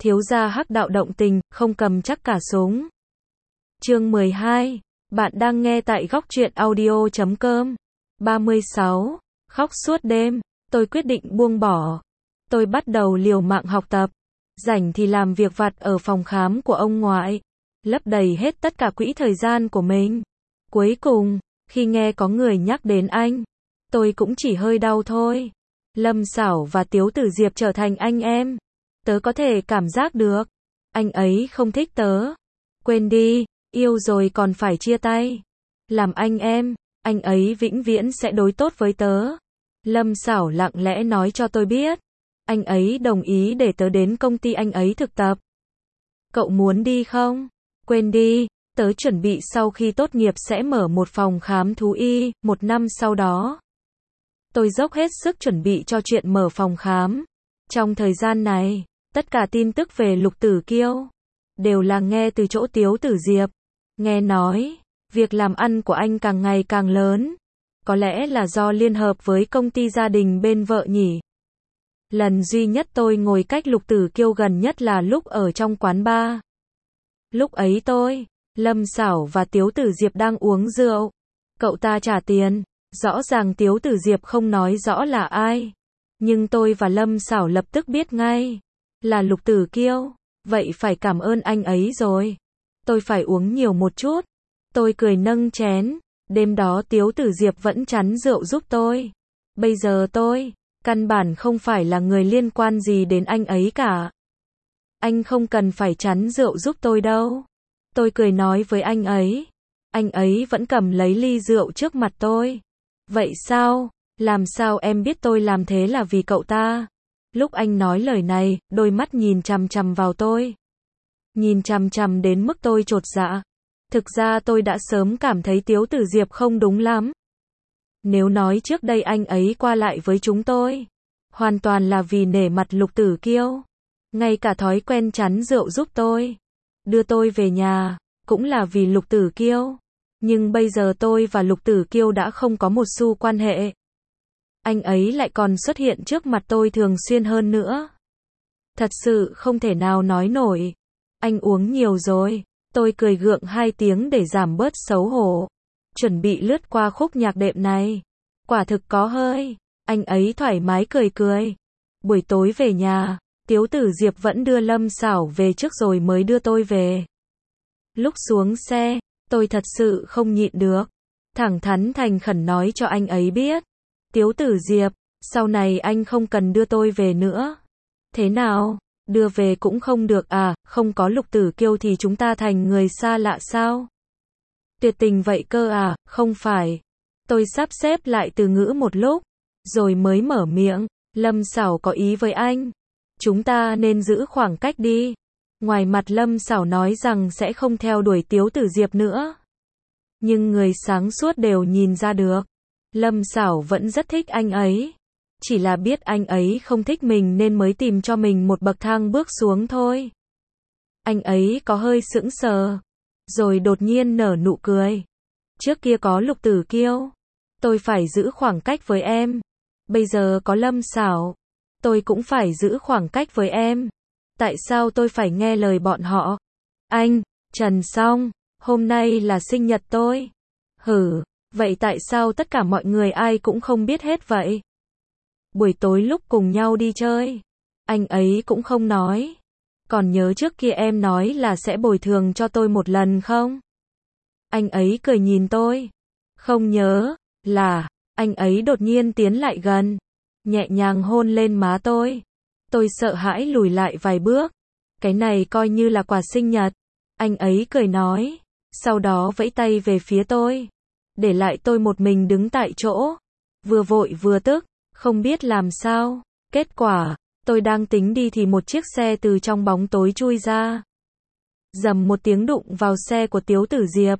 thiếu gia hắc đạo động tình, không cầm chắc cả súng. Chương 12. Bạn đang nghe tại góc truyện audio.com. 36. Khóc suốt đêm, tôi quyết định buông bỏ. Tôi bắt đầu liều mạng học tập. Rảnh thì làm việc vặt ở phòng khám của ông ngoại. Lấp đầy hết tất cả quỹ thời gian của mình. Cuối cùng, khi nghe có người nhắc đến anh, tôi cũng chỉ hơi đau thôi. Lâm Sảo và Tiếu Tử Diệp trở thành anh em. Tớ có thể cảm giác được. Anh ấy không thích tớ. Quên đi, yêu rồi còn phải chia tay. Làm anh em, anh ấy vĩnh viễn sẽ đối tốt với tớ. Lâm Sảo lặng lẽ nói cho tôi biết. Anh ấy đồng ý để tớ đến công ty anh ấy thực tập. Cậu muốn đi không? Quên đi, tớ chuẩn bị sau khi tốt nghiệp sẽ mở một phòng khám thú y, 1 năm sau đó. Tôi dốc hết sức chuẩn bị cho chuyện mở phòng khám. Trong thời gian này, tất cả tin tức về Lục Tử Kiêu đều là nghe từ chỗ Tiếu Tử Diệp. Nghe nói, việc làm ăn của anh càng ngày càng lớn. Có lẽ là do liên hợp với công ty gia đình bên vợ nhỉ. Lần duy nhất tôi ngồi cách Lục Tử Kiêu gần nhất là lúc ở trong quán bar. Lúc ấy tôi, Lâm Sảo và Tiếu Tử Diệp đang uống rượu. Cậu ta trả tiền. Rõ ràng Tiếu Tử Diệp không nói rõ là ai. Nhưng tôi và Lâm Sảo lập tức biết ngay. Là Lục Tử Kiêu. Vậy phải cảm ơn anh ấy rồi. Tôi phải uống nhiều một chút. Tôi cười nâng chén. Đêm đó Tiếu Tử Diệp vẫn chắn rượu giúp tôi. Bây giờ tôi, căn bản không phải là người liên quan gì đến anh ấy cả. Anh không cần phải chắn rượu giúp tôi đâu. Tôi cười nói với anh ấy. Anh ấy vẫn cầm lấy ly rượu trước mặt tôi. Vậy sao? Làm sao em biết tôi làm thế là vì cậu ta? Lúc anh nói lời này, đôi mắt nhìn chằm chằm vào tôi. Nhìn chằm chằm đến mức tôi chột dạ. Thực ra tôi đã sớm cảm thấy Tiếu Tử Diệp không đúng lắm. Nếu nói trước đây anh ấy qua lại với chúng tôi, hoàn toàn là vì nể mặt Lục Tử Kiêu. Ngay cả thói quen chắn rượu giúp tôi, đưa tôi về nhà, cũng là vì Lục Tử Kiêu. Nhưng bây giờ tôi và Lục Tử Kiêu đã không có một xu quan hệ. Anh ấy lại còn xuất hiện trước mặt tôi thường xuyên hơn nữa. Thật sự không thể nào nói nổi. Anh uống nhiều rồi. Tôi cười gượng 2 tiếng để giảm bớt xấu hổ. Chuẩn bị lướt qua khúc nhạc đệm này. Quả thực có hơi. Anh ấy thoải mái cười cười. Buổi tối về nhà, Tiếu Tử Diệp vẫn đưa Lâm Sảo về trước rồi mới đưa tôi về. Lúc xuống xe, tôi thật sự không nhịn được. Thẳng thắn thành khẩn nói cho anh ấy biết. Tiếu Tử Diệp, sau này anh không cần đưa tôi về nữa. Thế nào? Đưa về cũng không được à, không có Lục Tử Kiêu thì chúng ta thành người xa lạ sao? Tuyệt tình vậy cơ à, không phải. Tôi sắp xếp lại từ ngữ một lúc, rồi mới mở miệng. Lâm Sảo có ý với anh. Chúng ta nên giữ khoảng cách đi. Ngoài mặt Lâm Sảo nói rằng sẽ không theo đuổi Tiếu Tử Diệp nữa. Nhưng người sáng suốt đều nhìn ra được. Lâm Sảo vẫn rất thích anh ấy. Chỉ là biết anh ấy không thích mình nên mới tìm cho mình một bậc thang bước xuống thôi. Anh ấy có hơi sững sờ. Rồi đột nhiên nở nụ cười. Trước kia có Lục Tử Kiêu. Tôi phải giữ khoảng cách với em. Bây giờ có Lâm Sảo. Tôi cũng phải giữ khoảng cách với em. Tại sao tôi phải nghe lời bọn họ? Anh, Trần Song, hôm nay là sinh nhật tôi. Hử, vậy tại sao tất cả mọi người ai cũng không biết hết vậy? Buổi tối lúc cùng nhau đi chơi, anh ấy cũng không nói. Còn nhớ trước kia em nói là sẽ bồi thường cho tôi một lần không? Anh ấy cười nhìn tôi. Không nhớ, là, anh ấy đột nhiên tiến lại gần, nhẹ nhàng hôn lên má tôi. Tôi sợ hãi lùi lại vài bước. Cái này coi như là quà sinh nhật. Anh ấy cười nói. Sau đó vẫy tay về phía tôi. Để lại tôi một mình đứng tại chỗ. Vừa vội vừa tức. Không biết làm sao. Kết quả, tôi đang tính đi thì một chiếc xe từ trong bóng tối chui ra. Rầm một tiếng đụng vào xe của Tiếu Tử Diệp.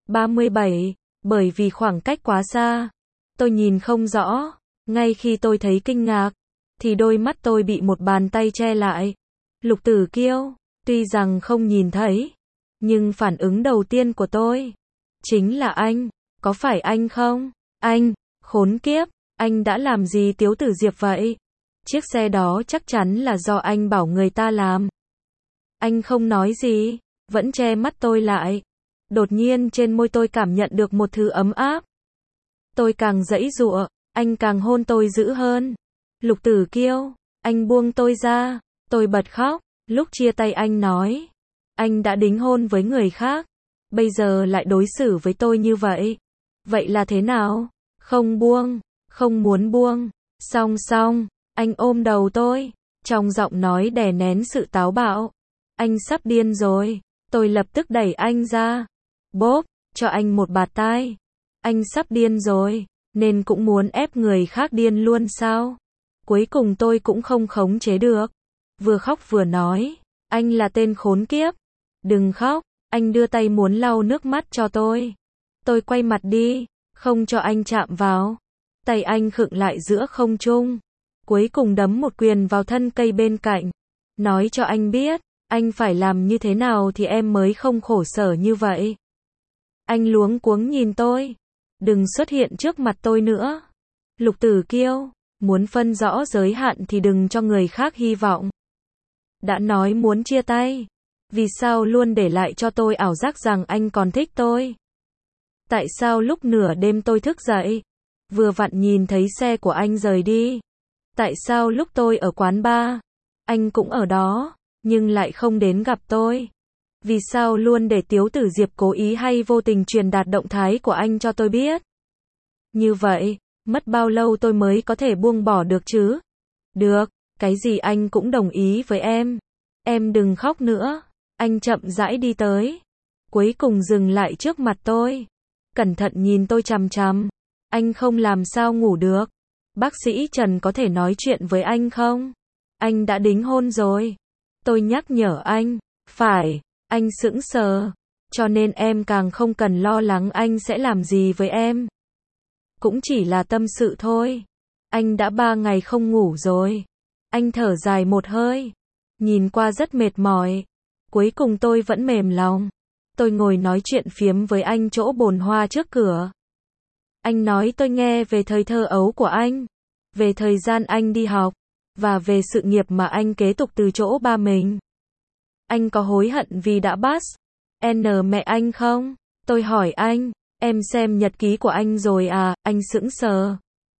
37. Bởi vì khoảng cách quá xa, tôi nhìn không rõ. Ngay khi tôi thấy kinh ngạc, thì đôi mắt tôi bị một bàn tay che lại. Lục Tử Kiêu, tuy rằng không nhìn thấy, nhưng phản ứng đầu tiên của tôi chính là anh. Có phải anh không? Anh, khốn kiếp, anh đã làm gì Tiếu Tử Diệp vậy? Chiếc xe đó chắc chắn là do anh bảo người ta làm. Anh không nói gì, vẫn che mắt tôi lại. Đột nhiên trên môi tôi cảm nhận được một thứ ấm áp. Tôi càng giãy giụa, anh càng hôn tôi dữ hơn. Lục Tử Kiêu, anh buông tôi ra, tôi bật khóc. Lúc chia tay anh nói, anh đã đính hôn với người khác, bây giờ lại đối xử với tôi như vậy. Vậy là thế nào? Không buông, không muốn buông. Xong, anh ôm đầu tôi, trong giọng nói đè nén sự táo bạo. Anh sắp điên rồi, tôi lập tức đẩy anh ra. Bốp, cho anh một bạt tai. Anh sắp điên rồi, nên cũng muốn ép người khác điên luôn sao? Cuối cùng tôi cũng không khống chế được. Vừa khóc vừa nói, anh là tên khốn kiếp. Đừng khóc, anh đưa tay muốn lau nước mắt cho tôi. Tôi quay mặt đi, không cho anh chạm vào. Tay anh khựng lại giữa không trung. Cuối cùng đấm một quyền vào thân cây bên cạnh. Nói cho anh biết, anh phải làm như thế nào thì em mới không khổ sở như vậy. Anh luống cuống nhìn tôi. Đừng xuất hiện trước mặt tôi nữa. Lục Tử Kiêu, muốn phân rõ giới hạn thì đừng cho người khác hy vọng. Đã nói muốn chia tay, vì sao luôn để lại cho tôi ảo giác rằng anh còn thích tôi? Tại sao lúc nửa đêm tôi thức dậy, vừa vặn nhìn thấy xe của anh rời đi? Tại sao lúc tôi ở quán bar, anh cũng ở đó, nhưng lại không đến gặp tôi? Vì sao luôn để Tiếu Tử Diệp cố ý hay vô tình truyền đạt động thái của anh cho tôi biết? Như vậy, mất bao lâu tôi mới có thể buông bỏ được chứ? Được, cái gì anh cũng đồng ý với em. Em đừng khóc nữa. Anh chậm rãi đi tới. Cuối cùng dừng lại trước mặt tôi. Cẩn thận nhìn tôi chằm chằm. Anh không làm sao ngủ được. Bác sĩ Trần có thể nói chuyện với anh không? Anh đã đính hôn rồi. Tôi nhắc nhở anh. Phải, anh sững sờ. Cho nên em càng không cần lo lắng anh sẽ làm gì với em. Cũng chỉ là tâm sự thôi. Anh đã 3 ngày không ngủ rồi. Anh thở dài một hơi. Nhìn qua rất mệt mỏi. Cuối cùng tôi vẫn mềm lòng. Tôi ngồi nói chuyện phiếm với anh chỗ bồn hoa trước cửa. Anh nói tôi nghe về thời thơ ấu của anh. Về thời gian anh đi học. Và về sự nghiệp mà anh kế tục từ chỗ ba mình. Anh có hối hận vì đã bắt mẹ anh không? Tôi hỏi anh. Em xem nhật ký của anh rồi à? Anh sững sờ.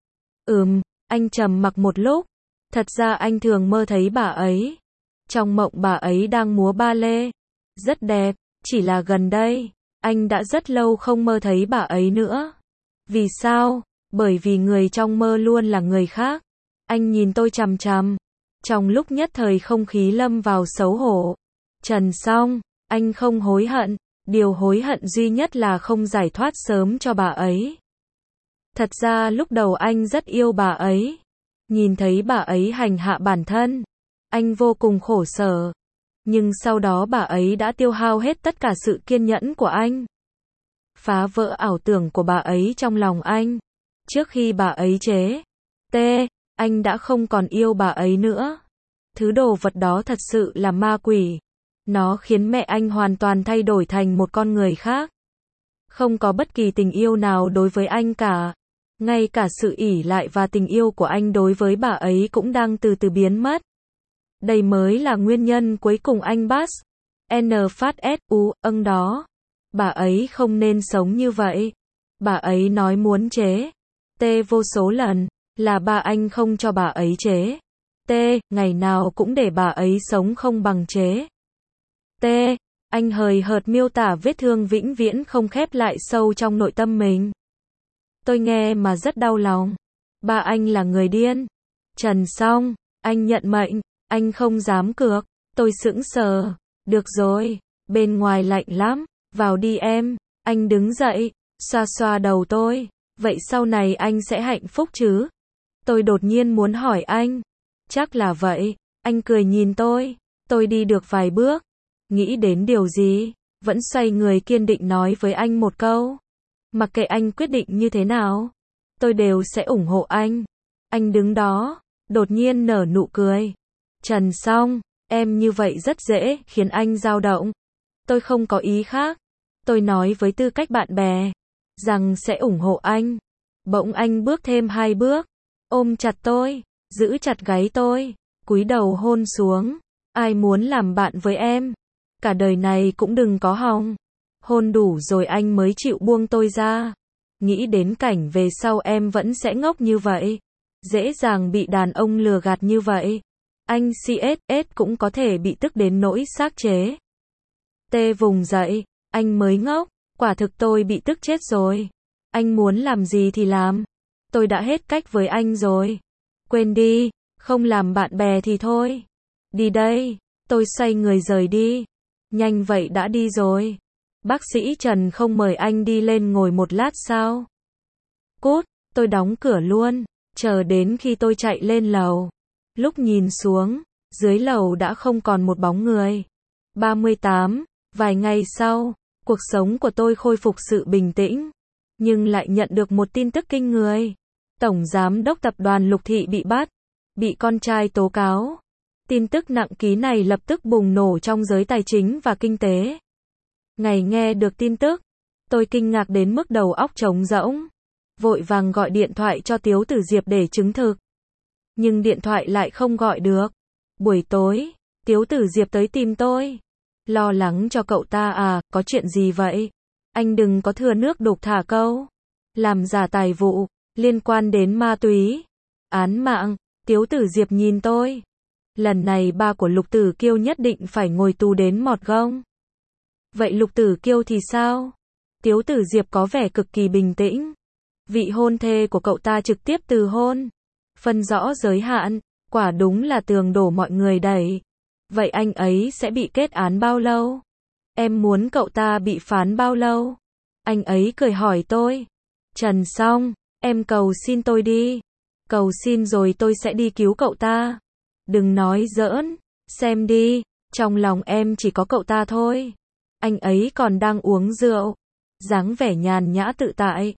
Anh trầm mặc một lúc. Thật ra anh thường mơ thấy bà ấy. Trong mộng bà ấy đang múa ba lê. Rất đẹp, chỉ là gần đây, anh đã rất lâu không mơ thấy bà ấy nữa. Vì sao? Bởi vì người trong mơ luôn là người khác. Anh nhìn tôi chằm chằm. Trong lúc nhất thời không khí lâm vào xấu hổ. Trần Song, anh không hối hận. Điều hối hận duy nhất là không giải thoát sớm cho bà ấy. Thật ra lúc đầu anh rất yêu bà ấy. Nhìn thấy bà ấy hành hạ bản thân, anh vô cùng khổ sở. Nhưng sau đó bà ấy đã tiêu hao hết tất cả sự kiên nhẫn của anh. Phá vỡ ảo tưởng của bà ấy trong lòng anh. Trước khi bà ấy chế anh đã không còn yêu bà ấy nữa. Thứ đồ vật đó thật sự là ma quỷ. Nó khiến mẹ anh hoàn toàn thay đổi thành một con người khác. Không có bất kỳ tình yêu nào đối với anh cả. Ngay cả sự ỷ lại và tình yêu của anh đối với bà ấy cũng đang từ từ biến mất. Đây mới là nguyên nhân cuối cùng anh bắt phát đó. Bà ấy không nên sống như vậy. Bà ấy nói muốn chế vô số lần, là ba anh không cho bà ấy chế ngày nào cũng để bà ấy sống không bằng chế anh hời hợt miêu tả vết thương vĩnh viễn không khép lại sâu trong nội tâm mình. Tôi nghe mà rất đau lòng. Ba anh là người điên. Trần Song, anh nhận mệnh, anh không dám cược. Tôi sững sờ. Được rồi, bên ngoài lạnh lắm, vào đi em. Anh đứng dậy, xoa xoa đầu tôi. Vậy sau này anh sẽ hạnh phúc chứ? Tôi đột nhiên muốn hỏi anh. Chắc là vậy. Anh cười nhìn tôi. Tôi đi được vài bước. Nghĩ đến điều gì, vẫn xoay người kiên định nói với anh một câu. Mặc kệ anh quyết định như thế nào, tôi đều sẽ ủng hộ anh. Anh đứng đó, đột nhiên nở nụ cười. Trần Song, em như vậy rất dễ khiến anh dao động. Tôi không có ý khác. Tôi nói với tư cách bạn bè, rằng sẽ ủng hộ anh. Bỗng anh bước thêm 2 bước, ôm chặt tôi, giữ chặt gáy tôi, cúi đầu hôn xuống. Ai muốn làm bạn với em? Cả đời này cũng đừng có hòng. Hôn đủ rồi anh mới chịu buông tôi ra. Nghĩ đến cảnh về sau em vẫn sẽ ngốc như vậy. Dễ dàng bị đàn ông lừa gạt như vậy. Anh CSS cũng có thể bị tức đến nỗi xác chế. Tê vùng dậy, anh mới ngốc, quả thực tôi bị tức chết rồi. Anh muốn làm gì thì làm. Tôi đã hết cách với anh rồi. Quên đi, không làm bạn bè thì thôi. Đi đây, tôi xoay người rời đi. Nhanh vậy đã đi rồi. Bác sĩ Trần không mời anh đi lên ngồi một lát sao? Cút, tôi đóng cửa luôn, chờ đến khi tôi chạy lên lầu. Lúc nhìn xuống, dưới lầu đã không còn một bóng người. 38, vài ngày sau, cuộc sống của tôi khôi phục sự bình tĩnh, nhưng lại nhận được một tin tức kinh người. Tổng giám đốc tập đoàn Lục Thị bị bắt, bị con trai tố cáo. Tin tức nặng ký này lập tức bùng nổ trong giới tài chính và kinh tế. Ngày nghe được tin tức, tôi kinh ngạc đến mức đầu óc trống rỗng. Vội vàng gọi điện thoại cho Tiếu Tử Diệp để chứng thực. Nhưng điện thoại lại không gọi được. Buổi tối, Tiếu Tử Diệp tới tìm tôi. Lo lắng cho cậu ta à, có chuyện gì vậy? Anh đừng có thừa nước đục thả câu. Làm giả tài vụ, liên quan đến ma túy, án mạng. Tiếu Tử Diệp nhìn tôi. Lần này ba của Lục Tử Kiêu nhất định phải ngồi tù đến mọt gông. Vậy Lục Tử Kiêu thì sao? Tiếu Tử Diệp có vẻ cực kỳ bình tĩnh. Vị hôn thê của cậu ta trực tiếp từ hôn. Phân rõ giới hạn, quả đúng là tường đổ mọi người đẩy. Vậy anh ấy sẽ bị kết án bao lâu? Em muốn cậu ta bị phán bao lâu? Anh ấy cười hỏi tôi. Trần Song, em cầu xin tôi đi. Cầu xin rồi tôi sẽ đi cứu cậu ta. Đừng nói giỡn, xem đi, trong lòng em chỉ có cậu ta thôi. Anh ấy còn đang uống rượu, dáng vẻ nhàn nhã tự tại.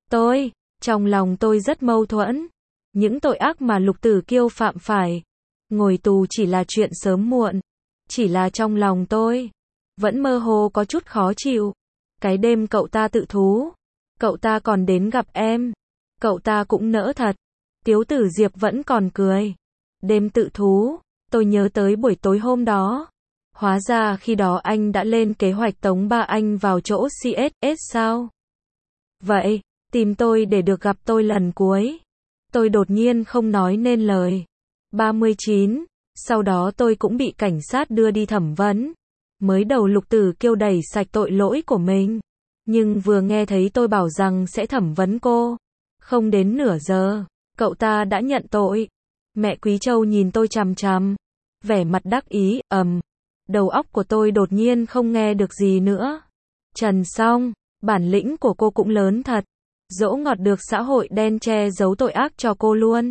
Trong lòng tôi rất mâu thuẫn. Những tội ác mà Lục Tử Kiêu phạm phải, ngồi tù chỉ là chuyện sớm muộn. Chỉ là trong lòng tôi, vẫn mơ hồ có chút khó chịu. Cái đêm cậu ta tự thú, cậu ta còn đến gặp em. Cậu ta cũng nỡ thật. Tiếu Tử Diệp vẫn còn cười. Đêm tự thú, tôi nhớ tới buổi tối hôm đó. Hóa ra khi đó anh đã lên kế hoạch tống ba anh vào chỗ CSS sao? Vậy, tìm tôi để được gặp tôi lần cuối. Tôi đột nhiên không nói nên lời. 39, sau đó tôi cũng bị cảnh sát đưa đi thẩm vấn. Mới đầu Lục Tử Kiêu đẩy sạch tội lỗi của mình. Nhưng vừa nghe thấy tôi bảo rằng sẽ thẩm vấn cô, không đến nửa giờ, cậu ta đã nhận tội. Mẹ Quý Châu nhìn tôi chằm chằm, vẻ mặt đắc ý, đầu óc của tôi đột nhiên không nghe được gì nữa. Trần Song, bản lĩnh của cô cũng lớn thật. Dỗ ngọt được xã hội đen che giấu tội ác cho cô luôn.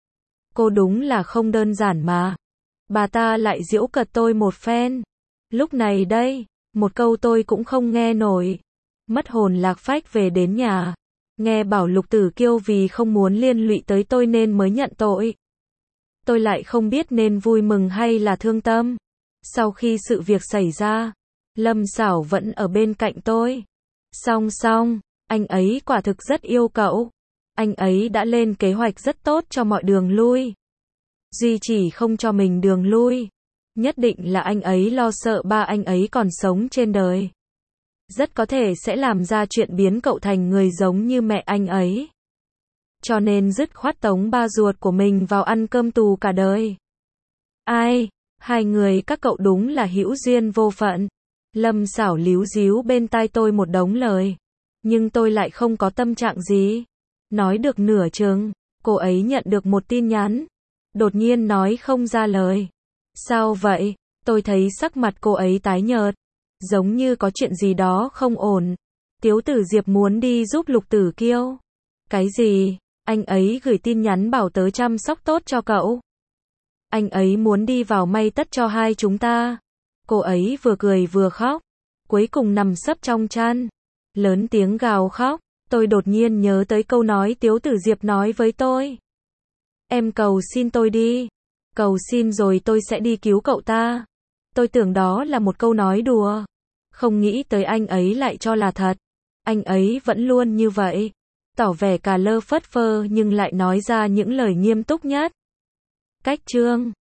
Cô đúng là không đơn giản mà. Bà ta lại giễu cợt tôi một phen. Lúc này đây, một câu tôi cũng không nghe nổi. Mất hồn lạc phách về đến nhà. Nghe bảo Lục Tử Kiêu vì không muốn liên lụy tới tôi nên mới nhận tội. Tôi lại không biết nên vui mừng hay là thương tâm. Sau khi sự việc xảy ra, Lâm Sảo vẫn ở bên cạnh tôi. Song, anh ấy quả thực rất yêu cậu. Anh ấy đã lên kế hoạch rất tốt cho mọi đường lui. Duy chỉ không cho mình đường lui. Nhất định là anh ấy lo sợ ba anh ấy còn sống trên đời. Rất có thể sẽ làm ra chuyện biến cậu thành người giống như mẹ anh ấy. Cho nên dứt khoát tống ba ruột của mình vào ăn cơm tù cả đời. Ai, hai người các cậu đúng là hữu duyên vô phận. Lâm Sảo líu díu bên tai tôi một đống lời. Nhưng tôi lại không có tâm trạng gì. Nói được nửa chừng, cô ấy nhận được một tin nhắn. Đột nhiên nói không ra lời. Sao vậy? Tôi thấy sắc mặt cô ấy tái nhợt. Giống như có chuyện gì đó không ổn. Tiếu Tử Diệp muốn đi giúp Lục Tử Kiêu. Cái gì? Anh ấy gửi tin nhắn bảo tớ chăm sóc tốt cho cậu. Anh ấy muốn đi vào may tất cho hai chúng ta. Cô ấy vừa cười vừa khóc. Cuối cùng nằm sấp trong chăn. Lớn tiếng gào khóc. Tôi đột nhiên nhớ tới câu nói Tiếu Tử Diệp nói với tôi. Em cầu xin tôi đi. Cầu xin rồi tôi sẽ đi cứu cậu ta. Tôi tưởng đó là một câu nói đùa. Không nghĩ tới anh ấy lại cho là thật. Anh ấy vẫn luôn như vậy. Tỏ vẻ cà lơ phất phơ nhưng lại nói ra những lời nghiêm túc nhất. Cách chương